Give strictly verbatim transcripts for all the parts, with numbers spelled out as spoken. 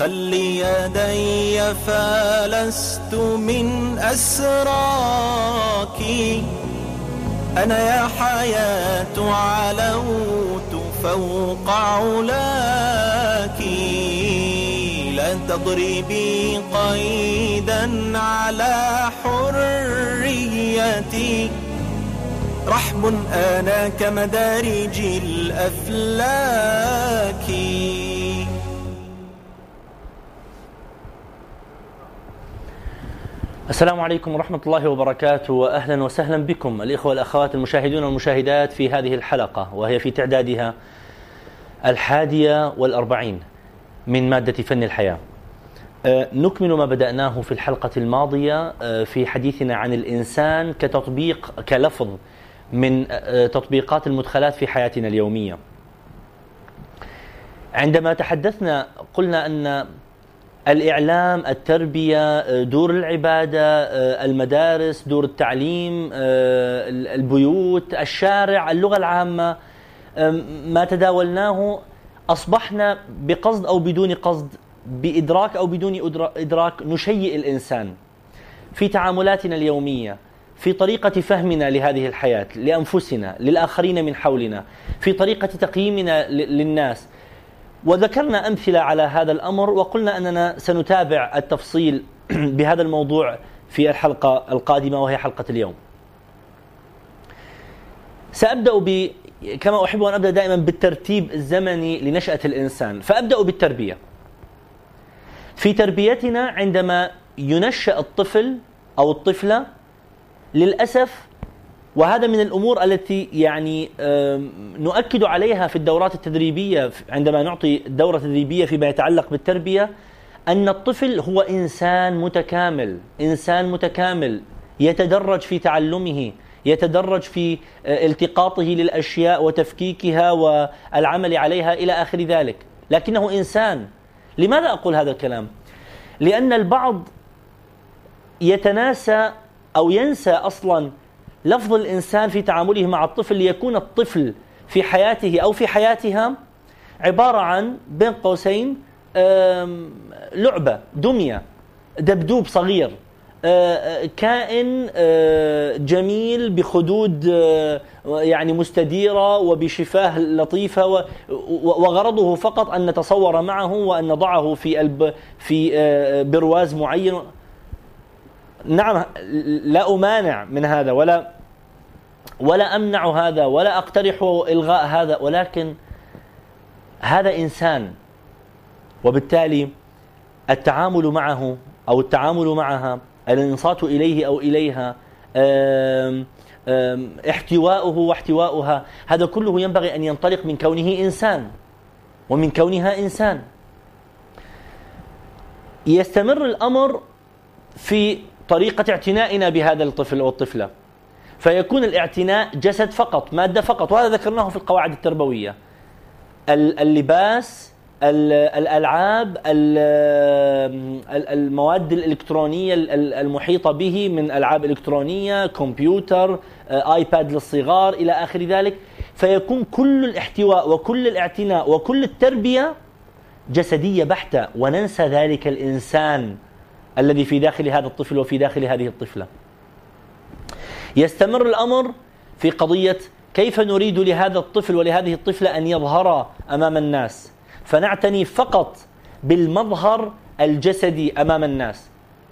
خل يدي فلست من أسراك، أنا يا حياة علوت فوق علاك، لا تضربي قيدا على حريتي، رحب أنا كمدارج الأفلاك. السلام عليكم ورحمة الله وبركاته، وأهلا وسهلا بكم الإخوة والأخوات المشاهدون والمشاهدات في هذه الحلقة، وهي في تعدادها الحادية والأربعين من مادة فن الحياة. نكمل ما بدأناه في الحلقة الماضية في حديثنا عن الإنسان كتطبيق كلفظ من تطبيقات المدخلات في حياتنا اليومية. عندما تحدثنا قلنا أن الإعلام، التربية، دور العبادة، المدارس، دور التعليم، البيوت، الشارع، اللغة العامة، ما تداولناه أصبحنا بقصد أو بدون قصد، بإدراك أو بدون إدراك، نشيئ الإنسان في تعاملاتنا اليومية، في طريقة فهمنا لهذه الحياة، لأنفسنا، للآخرين من حولنا، في طريقة تقييمنا للناس. وذكرنا أمثلة على هذا الأمر، وقلنا أننا سنتابع التفصيل بهذا الموضوع في الحلقة القادمة، وهي حلقة اليوم. سأبدأ ب كما أحب أن أبدأ دائما بالترتيب الزمني لنشأة الإنسان، فأبدأ بالتربية. في تربيتنا عندما ينشأ الطفل أو الطفلة، للأسف، وهذا من الأمور التي يعني نؤكد عليها في الدورات التدريبية عندما نعطي دورة تدريبية فيما يتعلق بالتربية، أن الطفل هو إنسان متكامل، إنسان متكامل يتدرج في تعلمه، يتدرج في التقاطه للأشياء وتفكيكها والعمل عليها إلى آخر ذلك، لكنه إنسان. لماذا أقول هذا الكلام؟ لأن البعض يتناسى أو ينسى أصلا لفظ الإنسان في تعامله مع الطفل، ليكون الطفل في حياته أو في حياتها عبارة عن بين قوسين لعبة، دمية، دبدوب صغير، كائن جميل بخدود يعني مستديرة وبشفاه لطيفة، وغرضه فقط أن نتصور معه وأن نضعه في في برواز معين. نعم، لا أمانع من هذا ولا ولا أمنع هذا ولا أقترح إلغاء هذا، ولكن هذا إنسان، وبالتالي التعامل معه أو التعامل معها، الانصات إليه أو إليها، آم آم احتواؤه واحتواؤها، هذا كله ينبغي أن ينطلق من كونه إنسان ومن كونها إنسان. يستمر الأمر في طريقة اعتنائنا بهذا الطفل أو الطفلة، فيكون الاعتناء جسد فقط، مادة فقط، وهذا ذكرناه في القواعد التربوية. اللباس، الألعاب، المواد الإلكترونية المحيطة به من ألعاب إلكترونية، كمبيوتر، آيباد للصغار إلى آخر ذلك، فيكون كل الاحتواء وكل الاعتناء وكل التربية جسدية بحتة، وننسى ذلك الإنسان الذي في داخل هذا الطفل وفي داخل هذه الطفلة. يستمر الأمر في قضية كيف نريد لهذا الطفل ولهذه الطفلة أن يظهر أمام الناس، فنعتني فقط بالمظهر الجسدي أمام الناس.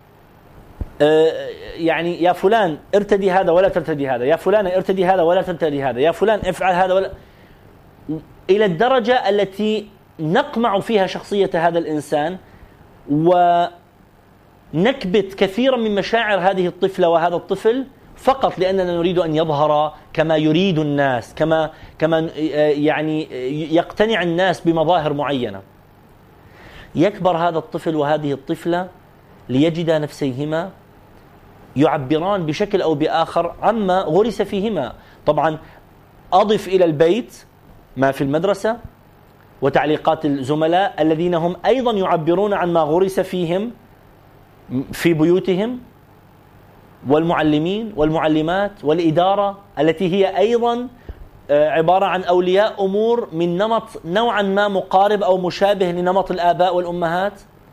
يعني يا فلان ارتدي هذا ولا ترتدي هذا، يا فلان ارتدي هذا ولا ترتدي هذا، يا فلان افعل هذا ولا، إلى الدرجة التي نقمع فيها شخصية هذا الإنسان، ونكبت كثيرا من مشاعر هذه الطفلة وهذا الطفل فقط لأننا نريد أن يظهر كما يريد الناس، كما كما يعني يقتنع الناس بمظاهر معينة. يكبر هذا الطفل وهذه الطفلة ليجدا نفسيهما يعبران بشكل أو بآخر عما غرس فيهما. طبعا أضف إلى البيت ما في المدرسة وتعليقات الزملاء الذين هم أيضا يعبرون عن ما غرس فيهم في بيوتهم، والمعلمين والمعلمات والإدارة التي هي أيضا عبارة عن أولياء أمور من نمط نوعا ما مقارب أو مشابه لنمط الآباء والأمهات.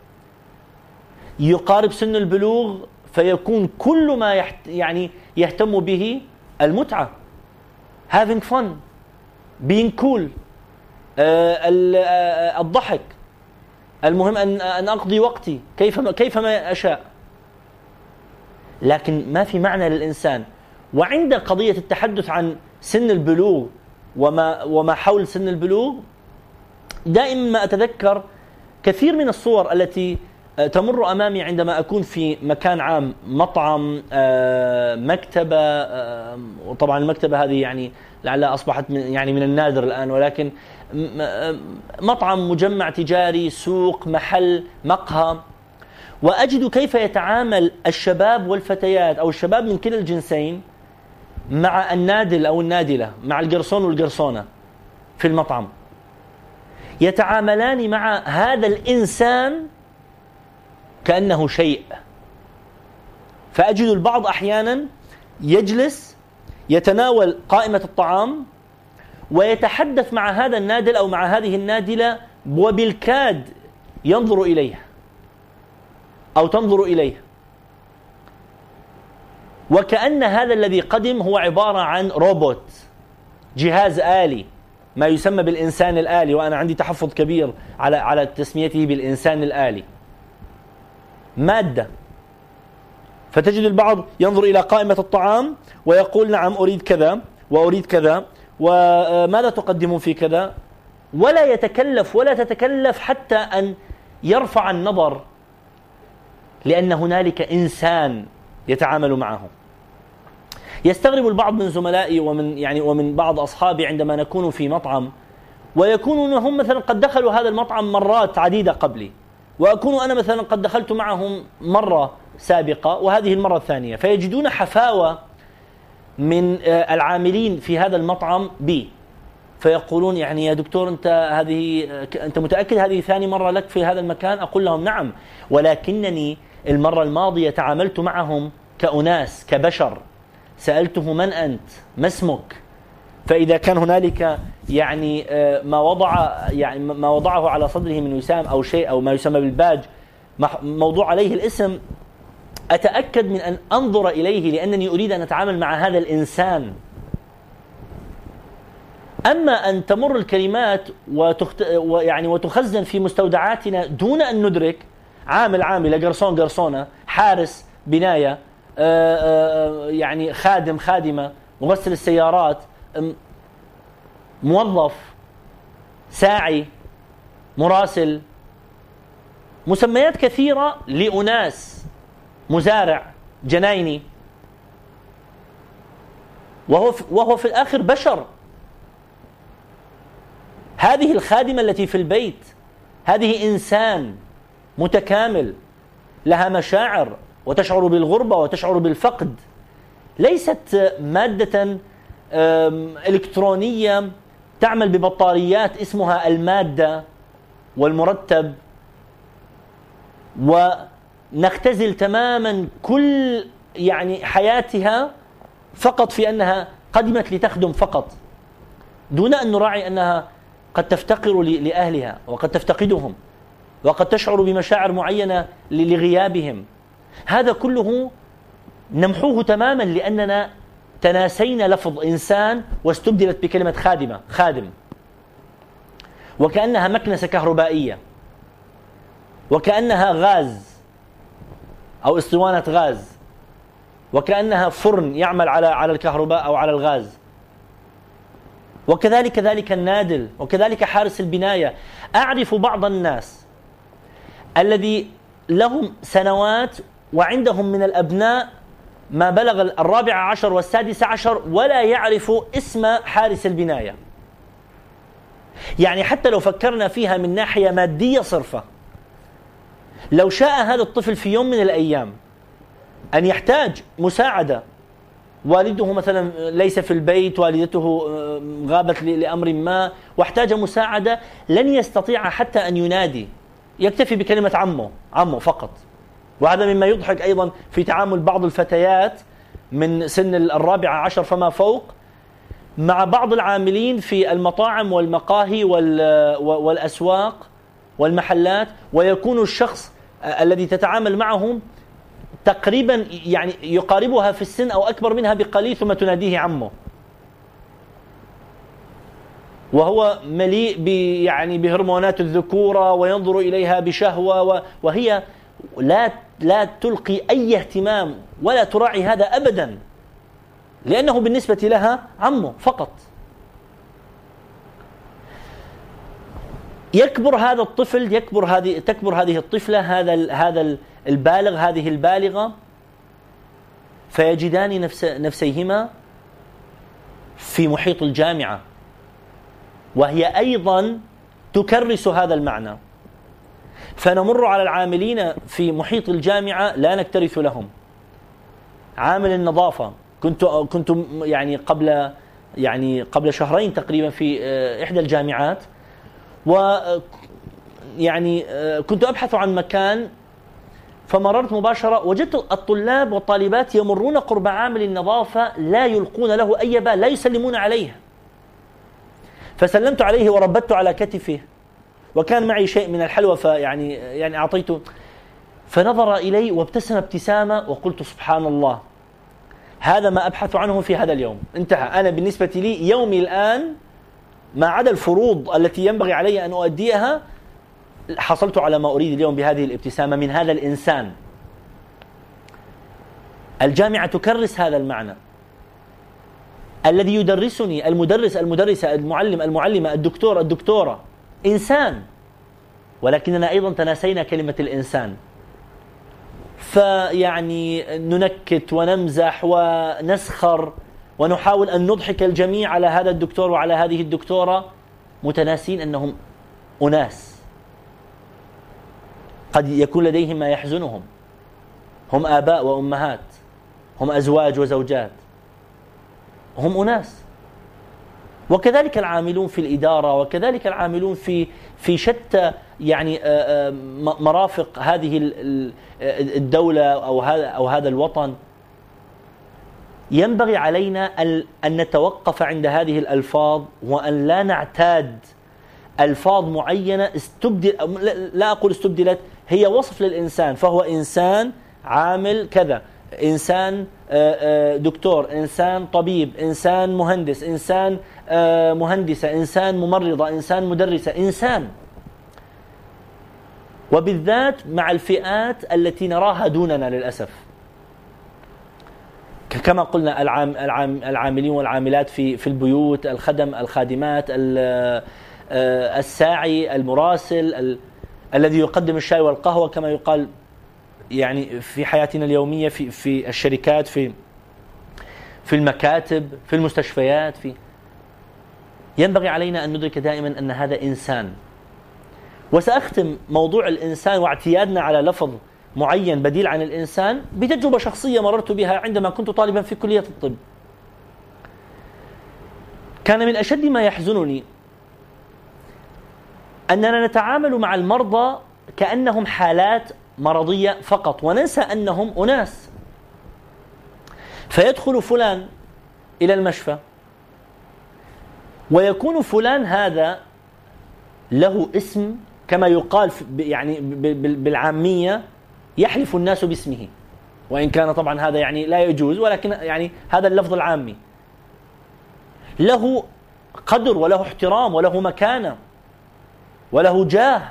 يقارب سن البلوغ فيكون كل ما يحت يعني يهتم به المتعة، having fun، being cool، آه الضحك، المهم أن أن أقضي وقتي كيفما كيفما أشاء. لكن ما في معنى للإنسان. وعند قضية التحدث عن سن البلوغ وما وما حول سن البلوغ، دائما ما أتذكر كثير من الصور التي تمر أمامي عندما أكون في مكان عام، مطعم، مكتبة، وطبعا المكتبة هذه يعني لعلها أصبحت يعني من النادر الآن، ولكن مطعم، مجمع تجاري، سوق، محل، مقهى، وأجد كيف يتعامل الشباب والفتيات أو الشباب من كلا الجنسين مع النادل أو النادلة، مع القرصون والقرصونة في المطعم. يتعاملان مع هذا الإنسان كأنه شيء. فأجد البعض أحيانا يجلس يتناول قائمة الطعام ويتحدث مع هذا النادل أو مع هذه النادلة وبالكاد ينظر إليه أو تنظر إليه، وكأن هذا الذي قدم هو عبارة عن روبوت، جهاز آلي، ما يسمى بالإنسان الآلي، وأنا عندي تحفظ كبير على على تسميته بالإنسان الآلي، مادة. فتجد البعض ينظر إلى قائمة الطعام ويقول نعم أريد كذا وأريد كذا وماذا تقدمون في كذا، ولا يتكلف ولا تتكلف حتى أن يرفع النظر، لأن هنالك إنسان يتعامل معه. يستغرب البعض من زملائي ومن يعني ومن بعض أصحابي عندما نكون في مطعم ويكونون هم مثلا قد دخلوا هذا المطعم مرات عديدة قبلي، وأكون أنا مثلا قد دخلت معهم مرة سابقة وهذه المرة الثانية، فيجدون حفاوة من العاملين في هذا المطعم بي، فيقولون يعني يا دكتور أنت هذه أنت متأكد هذه ثاني مرة لك في هذا المكان؟ أقول لهم نعم، ولكنني المرة الماضية تعاملت معهم كأناس كبشر، سألته من أنت؟ ما اسمك؟ فإذا كان هنالك يعني ما وضع يعني ما وضعه على صدره من وسام أو شيء أو ما يسمى بالباج موضوع عليه الاسم، أتأكد من أن أنظر إليه لأنني أريد أن أتعامل مع هذا الإنسان. أما أن تمر الكلمات وتخت... ويعني وتخزن في مستودعاتنا دون أن ندرك، عامل عاملة، قرصون قرصونة، حارس بناية، آآ آآ يعني خادم خادمة، مغسل السيارات، موظف، ساعي، مراسل، مسميات كثيرة لأناس، مزارع، جنايني، وهو في وهو في الآخر بشر. هذه الخادمة التي في البيت هذه إنسان متكامل، لها مشاعر وتشعر بالغربة وتشعر بالفقد، ليست مادة إلكترونية تعمل ببطاريات اسمها المادة والمرتب، ونختزل تماما كل يعني حياتها فقط في أنها قدمت لتخدم فقط، دون أن نراعي أنها قد تفتقر لأهلها وقد تفتقدهم وقد تشعر بمشاعر معينة لغيابهم. هذا كله نمحوه تماما لأننا تناسينا لفظ إنسان واستبدلت بكلمة خادمة، خادم، وكأنها مكنسة كهربائية، وكأنها غاز أو اسطوانة غاز، وكأنها فرن يعمل على على الكهرباء أو على الغاز. وكذلك كذلك النادل، وكذلك حارس البناية. أعرف بعض الناس الذي لهم سنوات وعندهم من الأبناء ما بلغ الرابع عشر والسادس عشر ولا يعرف اسم حارس البناية. يعني حتى لو فكرنا فيها من ناحية مادية صرفة، لو شاء هذا الطفل في يوم من الأيام أن يحتاج مساعدة، والده مثلا ليس في البيت، والدته غابت لأمر ما واحتاج مساعدة، لن يستطيع حتى أن ينادي، يكتفي بكلمة عمه عمه فقط. وهذا مما يضحك أيضا في تعامل بعض الفتيات من سن الرابعة عشر فما فوق مع بعض العاملين في المطاعم والمقاهي والأسواق والمحلات، ويكون الشخص الذي تتعامل معهم تقريبا يعني يقاربها في السن أو أكبر منها بقليل، ثم تناديه عمه، وهو مليء ب يعني بهرمونات الذكورة وينظر إليها بشهوة، وهي لا لا تلقي أي اهتمام ولا تراعي هذا أبدا، لأنه بالنسبة لها عمه فقط. يكبر هذا الطفل، يكبر هذه تكبر هذه الطفلة، هذا هذا البالغ، هذه البالغة، فيجدان نفس نفسيهما في محيط الجامعة، وهي أيضا تكرس هذا المعنى. فنمر على العاملين في محيط الجامعة لا نكترث لهم. عامل النظافة، كنت كنت يعني قبل يعني قبل شهرين تقريبا في إحدى الجامعات، و يعني كنت أبحث عن مكان، فمررت مباشرة وجدت الطلاب والطالبات يمرون قرب عامل النظافة لا يلقون له أي بال، لا يسلمون عليه. فسلمت عليه وربطت على كتفه، وكان معي شيء من الحلوى فيعني يعني أعطيته، فنظر إلي وابتسم ابتسامة، وقلت سبحان الله، هذا ما أبحث عنه في هذا اليوم، انتهى. أنا بالنسبة لي يومي الآن ما عدا الفروض التي ينبغي علي أن أؤديها، حصلت على ما أريد اليوم بهذه الابتسامة من هذا الإنسان. الجامعة تكرس هذا المعنى. الذي يدرسني المدرس، المدرسة، المعلم، المعلمة، الدكتور، الدكتورة، إنسان، ولكننا أيضا تناسينا كلمة الإنسان. فيعني ننكت ونمزح ونسخر ونحاول أن نضحك الجميع على هذا الدكتور وعلى هذه الدكتورة، متناسين أنهم أناس قد يكون لديهم ما يحزنهم، هم آباء وأمهات، هم أزواج وزوجات، هم أناس. وكذلك العاملون في الإدارة، وكذلك العاملون في في شتى يعني مرافق هذه الدولة أو هذا أو هذا الوطن. ينبغي علينا أن نتوقف عند هذه الألفاظ، وأن لا نعتاد ألفاظ معينة استبدل، لا أقول استبدلت، هي وصف للإنسان، فهو إنسان عامل كذا، إنسان دكتور، إنسان طبيب، إنسان مهندس، إنسان مهندسة، إنسان ممرضة، إنسان مدرسة، إنسان. وبالذات مع الفئات التي نراها دوننا للأسف، كما قلنا العام العام العاملين والعاملات في في البيوت، الخدم، الخادمات، الساعي، المراسل، ال... الذي يقدم الشاي والقهوة كما يقال يعني في حياتنا اليومية، في في الشركات، في في المكاتب، في المستشفيات. في ينبغي علينا أن ندرك دائما أن هذا إنسان. وسأختم موضوع الإنسان واعتيادنا على لفظ معين بديل عن الإنسان بتجربة شخصية مررت بها عندما كنت طالبا في كلية الطب. كان من أشد ما يحزنني أننا نتعامل مع المرضى كأنهم حالات مرضية فقط، وننسى أنهم أناس. فيدخل فلان إلى المشفى، ويكون فلان هذا له اسم كما يقال يعني بالعامية يحلف الناس باسمه، وإن كان طبعا هذا يعني لا يجوز، ولكن يعني هذا اللفظ العامي. له قدر وله احترام وله مكانة وله جاه،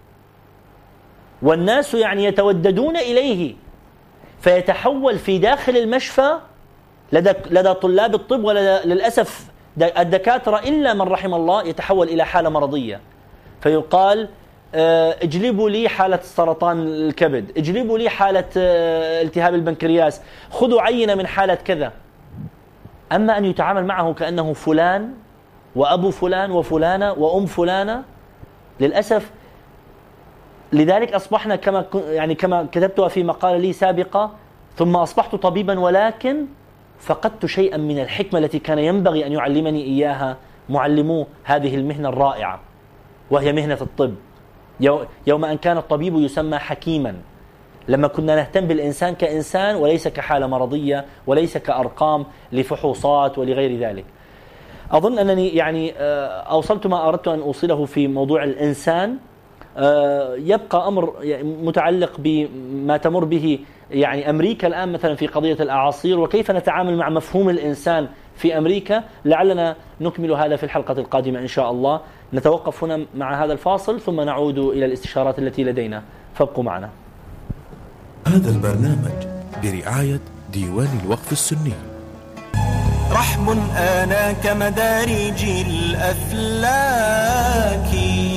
والناس يعني يتوددون إليه، فيتحول في داخل المشفى لدى لدى طلاب الطب ولدى للأسف الدكاترة إلا من رحم الله يتحول إلى حالة مرضية. فيقال اجلبوا لي حالة سرطان الكبد، اجلبوا لي حالة التهاب البنكرياس، خذوا عينة من حالة كذا. أما أن يتعامل معه كأنه فلان وأبو فلان وفلانة وأم فلانة، للأسف. لذلك أصبحنا كما يعني كما كتبتها في مقالة لي سابقة، ثم أصبحت طبيبا ولكن فقدت شيئا من الحكمة التي كان ينبغي أن يعلمني إياها معلمو هذه المهنة الرائعة، وهي مهنة الطب. يوم أن كان الطبيب يسمى حكيما، لما كنا نهتم بالإنسان كإنسان وليس كحالة مرضية وليس كأرقام لفحوصات ولغير ذلك. أظن أنني يعني أوصلت ما أردت أن أوصله في موضوع الإنسان، يبقى أمر متعلق بما تمر به يعني أمريكا الآن مثلا في قضية الأعاصير وكيف نتعامل مع مفهوم الإنسان في أمريكا. لعلنا نكمل هذا في الحلقة القادمة إن شاء الله. نتوقف هنا مع هذا الفاصل ثم نعود إلى الاستشارات التي لدينا، فابقوا معنا. هذا البرنامج برعاية ديوان الوقف السني. رحم آنا كمدارج الأفلاك.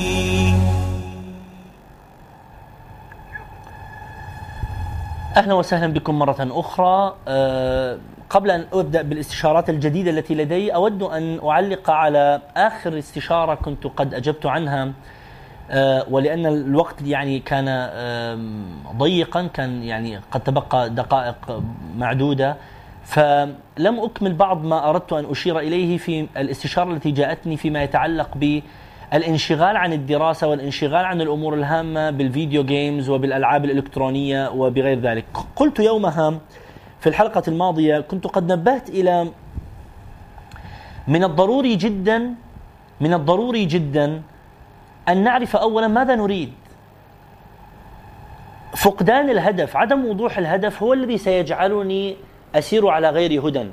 أهلا وسهلا بكم مرة أخرى. أه قبل أن أبدأ بالاستشارات الجديدة التي لدي أود أن أعلق على آخر استشارة كنت قد أجبت عنها، أه ولأن الوقت يعني كان أه ضيقا، كان يعني قد تبقى دقائق معدودة، فلم أكمل بعض ما أردت أن أشير إليه في الاستشارة التي جاءتني فيما يتعلق بالانشغال عن الدراسة والانشغال عن الأمور الهامة بالفيديو جيمز وبالألعاب الإلكترونية وبغير ذلك. قلت يومها في الحلقة الماضية كنت قد نبهت إلى من الضروري جدا من الضروري جدا أن نعرف أولا ماذا نريد. فقدان الهدف، عدم وضوح الهدف هو الذي سيجعلني أسير على غير هدى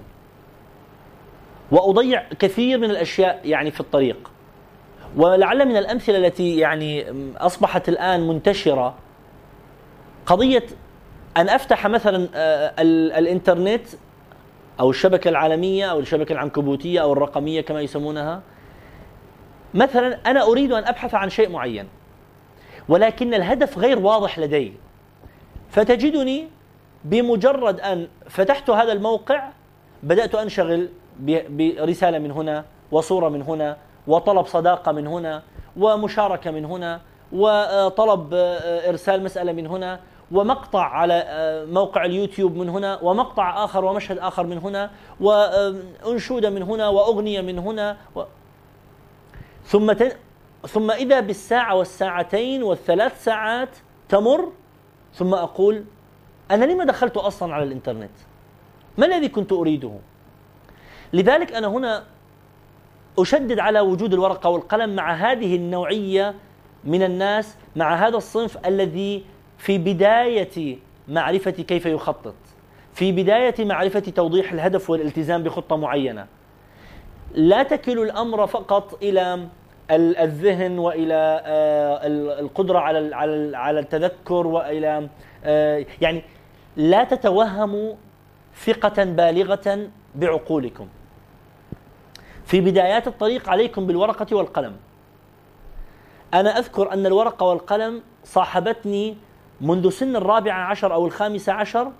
وأضيع كثير من الأشياء يعني في الطريق. ولعل من الأمثلة التي يعني أصبحت الآن منتشرة قضية أن أفتح مثلا الإنترنت أو الشبكة العالمية أو الشبكة العنكبوتية أو الرقمية كما يسمونها. مثلا أنا أريد أن أبحث عن شيء معين ولكن الهدف غير واضح لدي، فتجدني بمجرد أن فتحت هذا الموقع بدأت أنشغل برسالة من هنا وصورة من هنا وطلب صداقة من هنا ومشاركة من هنا وطلب إرسال مسألة من هنا ومقطع على موقع اليوتيوب من هنا ومقطع آخر ومشهد آخر من هنا وأنشودة من هنا وأغنية من هنا و... ثم ت... ثم إذا بالساعة والساعتين والثلاث ساعات تمر ثم أقول أنا لما دخلت أصلا على الإنترنت؟ ما الذي كنت أريده؟ لذلك أنا هنا أشدد على وجود الورقة والقلم مع هذه النوعية من الناس، مع هذا الصنف الذي في بداية معرفة كيف يخطط، في بداية معرفة توضيح الهدف والالتزام بخطة معينة. لا تكل الأمر فقط إلى الذهن وإلى القدرة على على التذكر وإلى يعني لا تتوهموا ثقة بالغة بعقولكم. في بدايات الطريق عليكم بالورقة والقلم. أنا أذكر أن الورقة والقلم صاحبتني منذ سن الرابعة عشر أو الخامسة عشر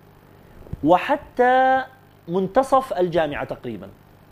وحتى منتصف الجامعة تقريبا.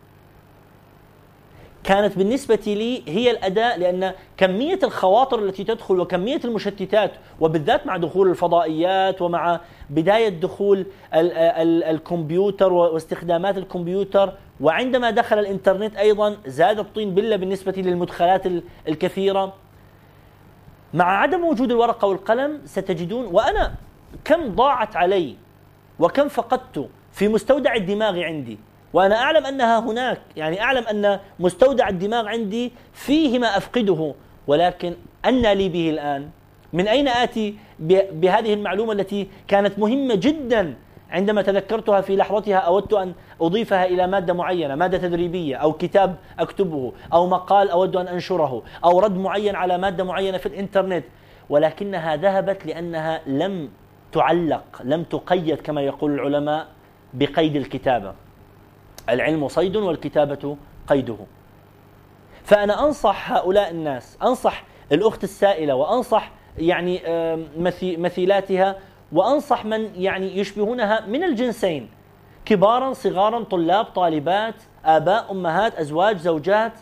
كانت بالنسبة لي هي الأداة، لأن كمية الخواطر التي تدخل وكمية المشتتات وبالذات مع دخول الفضائيات ومع بداية دخول ال ال الكمبيوتر واستخدامات الكمبيوتر، وعندما دخل الإنترنت أيضا زاد الطين بلة بالنسبة للمدخلات الكثيرة. مع عدم وجود الورقة والقلم ستجدون وأنا كم ضاعت علي وكم فقدت في مستودع الدماغ عندي، وأنا أعلم أنها هناك، يعني أعلم أن مستودع الدماغ عندي فيه ما أفقده، ولكن أن لي به الآن؟ من أين آتي بهذه المعلومة التي كانت مهمة جدا عندما تذكرتها في لحظتها أودت أن أضيفها إلى مادة معينة، مادة تدريبية أو كتاب أكتبه أو مقال أود أن أنشره أو رد معين على مادة معينة في الإنترنت، ولكنها ذهبت لأنها لم تعلق، لم تقيد كما يقول العلماء بقيد الكتابة. العلم صيد والكتابة قيده. فأنا أنصح هؤلاء الناس، أنصح الأخت السائلة وأنصح يعني مثيلاتها وأنصح من يعني يشبهونها من الجنسين، كبارا صغارا، طلاب طالبات، آباء أمهات، أزواج زوجات.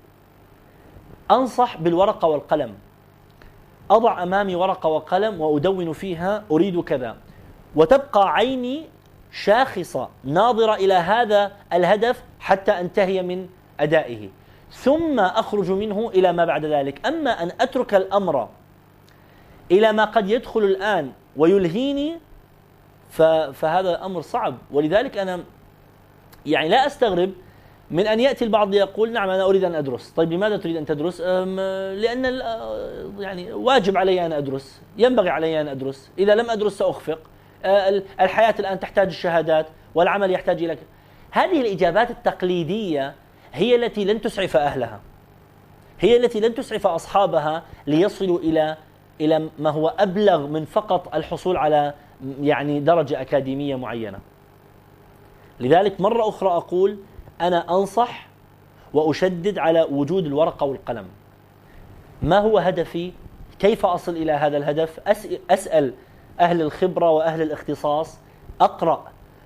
أنصح بالورقة والقلم. أضع أمامي ورقة وقلم وأدون فيها أريد كذا، وتبقى عيني شاخصة ناظرة إلى هذا الهدف حتى أنتهي من أدائه، ثم أخرج منه إلى ما بعد ذلك. أما أن أترك الأمر إلى ما قد يدخل الآن ويلهيني فهذا أمر صعب. ولذلك أنا يعني لا أستغرب من أن يأتي البعض يقول نعم أنا أريد أن أدرس. طيب لماذا تريد أن تدرس؟ لأن يعني واجب علي أن أدرس، ينبغي علي أن أدرس، إذا لم أدرس سأخفق، الحياة الآن تحتاج الشهادات والعمل يحتاج إلى. هذه الإجابات التقليدية هي التي لن تسعف أهلها، هي التي لن تسعف أصحابها ليصلوا إلى إلى ما هو أبلغ من فقط الحصول على يعني درجة أكاديمية معينة. لذلك مرة أخرى أقول أنا أنصح وأشدد على وجود الورقة والقلم. ما هو هدفي؟ كيف أصل إلى هذا الهدف؟ أسأل أهل الخبرة وأهل الاختصاص، أقرأ،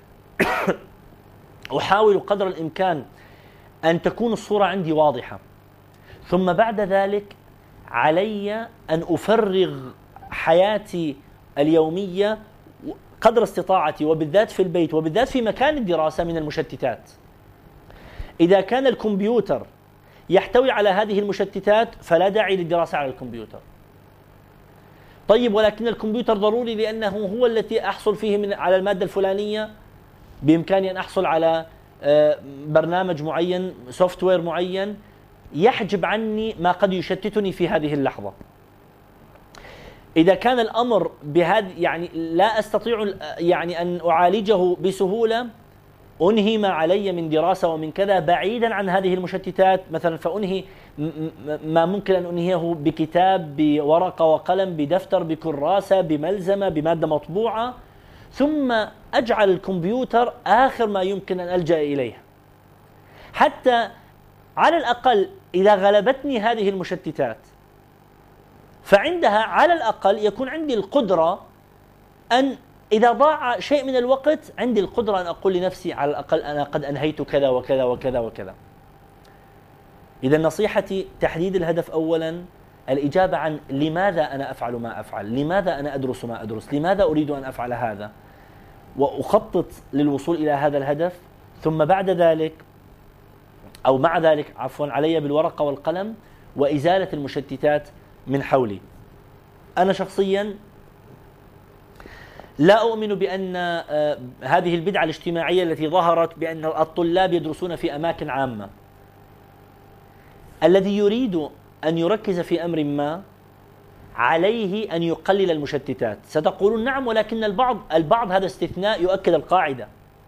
أحاول قدر الإمكان أن تكون الصورة عندي واضحة، ثم بعد ذلك علي أن أفرغ حياتي اليومية قدر استطاعتي، وبالذات في البيت وبالذات في مكان الدراسة، من المشتتات. إذا كان الكمبيوتر يحتوي على هذه المشتتات فلا داعي للدراسة على الكمبيوتر. طيب ولكن الكمبيوتر ضروري لأنه هو التي أحصل فيه من على المادة الفلانية، بإمكاني أن أحصل على برنامج معين، سوفت وير معين يحجب عني ما قد يشتتني في هذه اللحظة. إذا كان الأمر بهذا يعني لا أستطيع يعني أن أعالجه بسهولة، أنهي ما علي من دراسة ومن كذا بعيدا عن هذه المشتتات مثلا، فأنهي ما ممكن أن أنهيه بكتاب، بورقة وقلم، بدفتر، بكراسة، بملزمة، بمادة مطبوعة، ثم أجعل الكمبيوتر آخر ما يمكن أن ألجأ إليه، حتى على الأقل إذا غلبتني هذه المشتتات فعندها على الأقل يكون عندي القدرة أن إذا ضاع شيء من الوقت عندي القدرة أن أقول لنفسي على الأقل أنا قد أنهيت كذا وكذا وكذا وكذا. إذا نصيحتي تحديد الهدف أولا، الإجابة عن لماذا أنا أفعل ما أفعل، لماذا أنا أدرس ما أدرس، لماذا أريد أن أفعل هذا، وأخطط للوصول إلى هذا الهدف. ثم بعد ذلك أو مع ذلك عفوا علي بالورقة والقلم وإزالة المشتتات من حولي. أنا شخصيا لا أؤمن بأن هذه البدعة الاجتماعية التي ظهرت بأن الطلاب يدرسون في أماكن عامة. الذي يريد أن يركز في أمر ما عليه أن يقلل المشتتات. ستقولون نعم ولكن البعض البعض هذا استثناء يؤكد القاعدة.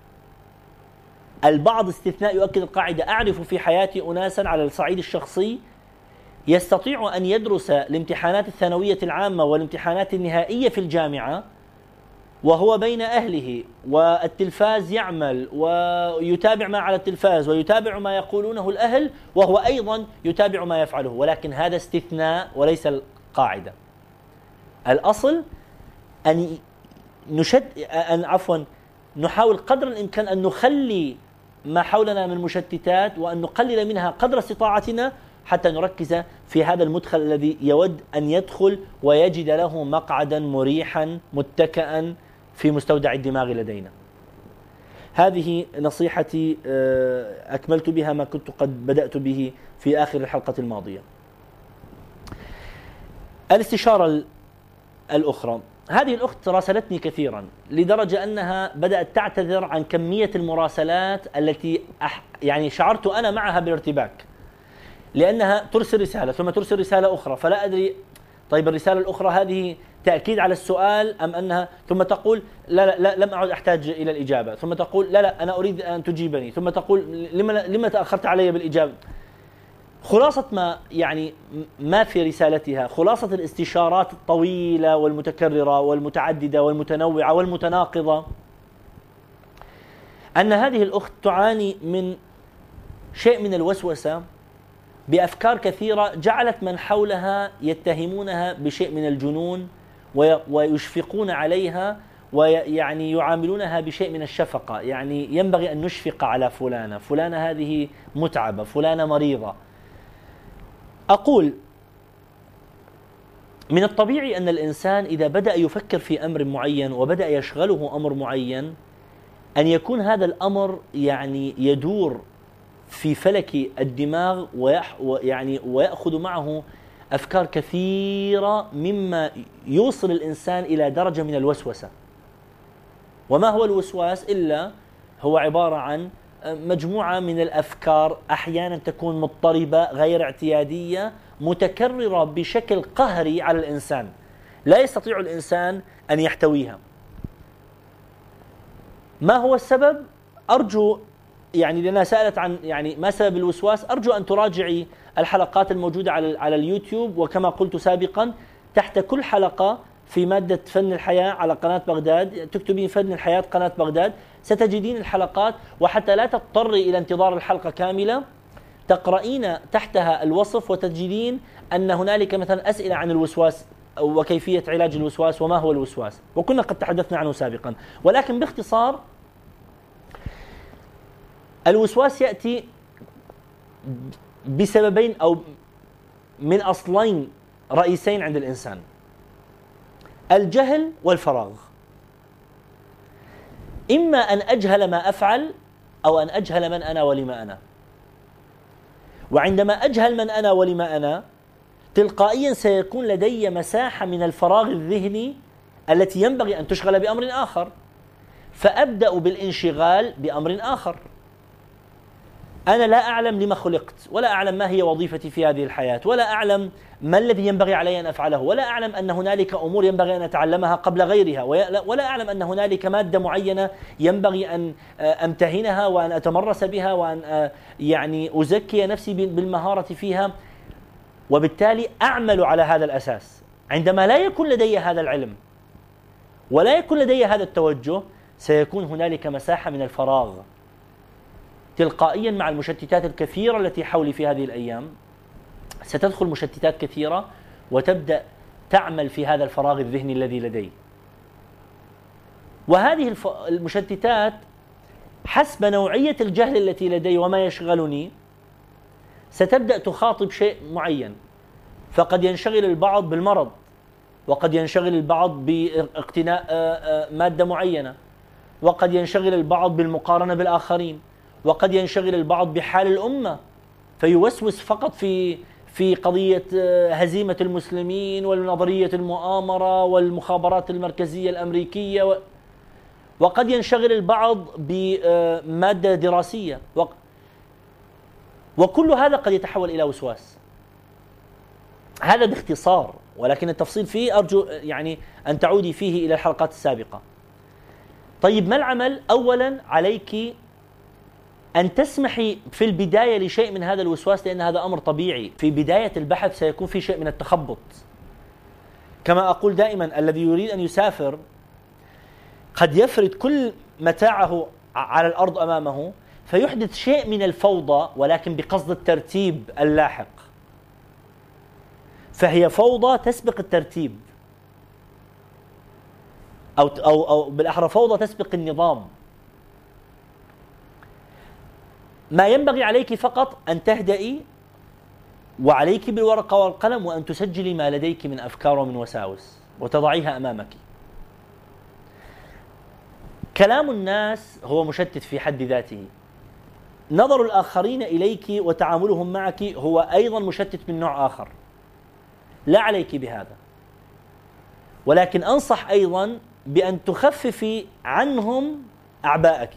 البعض استثناء يؤكد القاعدة. أعرف في حياتي أناسا على الصعيد الشخصي يستطيع أن يدرس الامتحانات الثانوية العامة والامتحانات النهائية في الجامعة وهو بين أهله والتلفاز يعمل ويتابع ما على التلفاز ويتابع ما يقولونه الأهل وهو أيضا يتابع ما يفعله، ولكن هذا استثناء وليس القاعدة. الأصل أن نشد أن عفوا نحاول قدر الإمكان أن نخلي ما حولنا من مشتتات وأن نقلل منها قدر استطاعتنا حتى نركز في هذا المدخل الذي يود أن يدخل ويجد له مقعدا مريحا متكئا في مستودع الدماغ لدينا. هذه نصيحتي، أكملت بها ما كنت قد بدأت به في آخر الحلقة الماضية. الاستشارة الأخرى، هذه الأخت راسلتني كثيرا لدرجة أنها بدأت تعتذر عن كمية المراسلات التي أح يعني شعرت أنا معها بالارتباك، لأنها ترسل رسالة ثم ترسل رسالة أخرى، فلا أدري طيب الرسالة الأخرى هذه تأكيد على السؤال أم أنها، ثم تقول لا لا, لا لم أعد أحتاج إلى الإجابة، ثم تقول لا لا أنا أريد أن تجيبني، ثم تقول لما لما تأخرت علي بالإجابة. خلاصة ما يعني ما في رسالتها، خلاصة الاستشارات الطويلة والمتكررة والمتعددة والمتنوعة والمتناقضة، أن هذه الأخت تعاني من شيء من الوسوسة بأفكار كثيرة جعلت من حولها يتهمونها بشيء من الجنون ويشفقون عليها ويعني يعاملونها بشيء من الشفقة، يعني ينبغي أن نشفق على فلانة، فلانة هذه متعبة، فلانة مريضة. أقول من الطبيعي أن الإنسان إذا بدأ يفكر في أمر معين وبدأ يشغله أمر معين أن يكون هذا الأمر يعني يدور في فلك الدماغ ويعني ويأخذ معه أفكار كثيرة مما يوصل الإنسان إلى درجة من الوسوسة. وما هو الوسواس إلا هو عبارة عن مجموعة من الأفكار أحيانا تكون مضطربة غير اعتيادية متكررة بشكل قهري على الإنسان، لا يستطيع الإنسان أن يحتويها. ما هو السبب؟ أرجو يعني لأنها سألت عن يعني ما سبب الوسواس، أرجو أن تراجعي الحلقات الموجودة على على اليوتيوب، وكما قلت سابقا تحت كل حلقة في مادة فن الحياة على قناة بغداد تكتبين فن الحياة قناة بغداد ستجدين الحلقات، وحتى لا تضطري إلى انتظار الحلقة كاملة تقرأين تحتها الوصف وتجدين أن هنالك مثلا أسئلة عن الوسواس وكيفية علاج الوسواس وما هو الوسواس، وكنا قد تحدثنا عنه سابقا. ولكن باختصار الوسواس يأتي بسببين أو من أصلين رئيسين عند الإنسان: الجهل والفراغ. إما أن أجهل ما أفعل أو أن أجهل من أنا ولما أنا. وعندما أجهل من أنا ولما أنا تلقائيا سيكون لدي مساحة من الفراغ الذهني التي ينبغي أن تشغل بأمر آخر، فأبدأ بالانشغال بأمر آخر. أنا لا أعلم لما خلقت، ولا أعلم ما هي وظيفتي في هذه الحياة، ولا أعلم ما الذي ينبغي علي أن أفعله، ولا أعلم أن هنالك أمور ينبغي أن أتعلمها قبل غيرها، ولا أعلم أن هنالك مادة معينة ينبغي أن أمتهنها وأن أتمرس بها وأن يعني أزكي نفسي بالمهارة فيها. وبالتالي أعمل على هذا الأساس. عندما لا يكون لدي هذا العلم ولا يكون لدي هذا التوجه سيكون هنالك مساحة من الفراغ. تلقائيا مع المشتتات الكثيرة التي حولي في هذه الأيام ستدخل مشتتات كثيرة وتبدأ تعمل في هذا الفراغ الذهني الذي لدي. وهذه المشتتات حسب نوعية الجهل التي لدي وما يشغلني ستبدأ تخاطب شيء معين، فقد ينشغل البعض بالمرض، وقد ينشغل البعض باقتناء مادة معينة، وقد ينشغل البعض بالمقارنة بالآخرين، وقد ينشغل البعض بحال الأمة فيوسوس فقط في في قضية هزيمة المسلمين ونظرية المؤامرة والمخابرات المركزية الأمريكية، وقد ينشغل البعض بمادة دراسية، وكل هذا قد يتحول إلى وسواس. هذا باختصار، ولكن التفصيل فيه أرجو يعني أن تعودي فيه إلى الحلقات السابقة. طيب ما العمل؟ أولا عليك أن تسمحي في البداية لشيء من هذا الوسواس، لأن هذا أمر طبيعي. في بداية البحث سيكون في شيء من التخبط. كما أقول دائما الذي يريد أن يسافر قد يفرد كل متاعه على الأرض أمامه فيحدث شيء من الفوضى، ولكن بقصد الترتيب اللاحق. فهي فوضى تسبق الترتيب، أو أو أو بالأحرى فوضى تسبق النظام. ما ينبغي عليك فقط أن تهدئي، وعليك بالورقة والقلم، وأن تسجلي ما لديك من أفكار ومن وساوس وتضعيها أمامك. كلام الناس هو مشتت في حد ذاته. نظر الآخرين إليك وتعاملهم معك هو أيضا مشتت من نوع آخر، لا عليك بهذا. ولكن أنصح أيضا بأن تخففي عنهم أعباءك.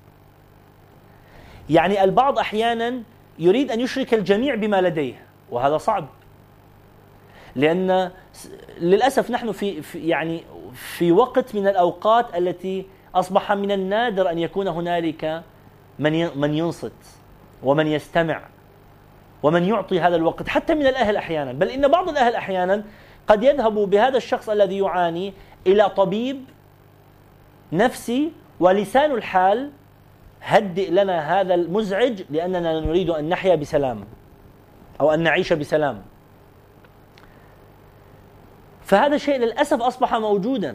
يعني البعض أحيانا يريد أن يشرك الجميع بما لديه، وهذا صعب، لأن للأسف نحن في يعني في وقت من الأوقات التي أصبح من النادر أن يكون هنالك من من ينصت ومن يستمع ومن يعطي هذا الوقت، حتى من الأهل أحيانا. بل إن بعض الأهل أحيانا قد يذهب بهذا الشخص الذي يعاني إلى طبيب نفسي ولسان الحال: هدئ لنا هذا المزعج لأننا نريد أن نحيا بسلام أو أن نعيش بسلام. فهذا الشيء للأسف أصبح موجودا.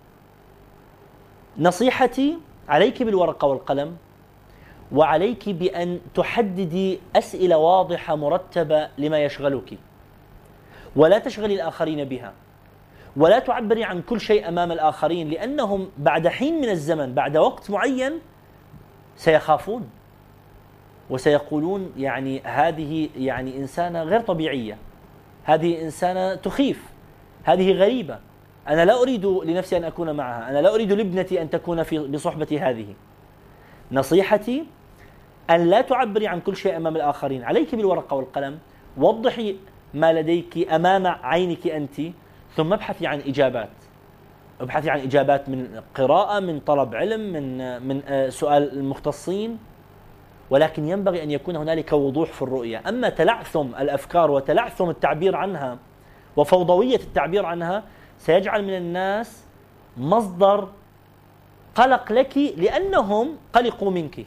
نصيحتي عليك بالورقة والقلم، وعليك بأن تحددي أسئلة واضحة مرتبة لما يشغلك، ولا تشغلي الآخرين بها، ولا تعبري عن كل شيء أمام الآخرين، لأنهم بعد حين من الزمن، بعد وقت معين، سيخافون وسيقولون يعني هذه يعني إنسانة غير طبيعية، هذه إنسانة تخيف، هذه غريبة، أنا لا أريد لنفسي أن أكون معها، أنا لا أريد لابنتي أن تكون في بصحبة هذه. نصيحتي: أن لا تعبري عن كل شيء أمام الآخرين. عليك بالورقة والقلم، وضحي ما لديك أمام عينك أنت، ثم ابحثي عن إجابات. ابحثي عن إجابات من قراءة، من طلب علم، من من سؤال المختصين، ولكن ينبغي أن يكون هنالك وضوح في الرؤية. أما تلعثم الأفكار وتلعثم التعبير عنها وفوضوية التعبير عنها سيجعل من الناس مصدر قلق لك، لأنهم قلقوا منك،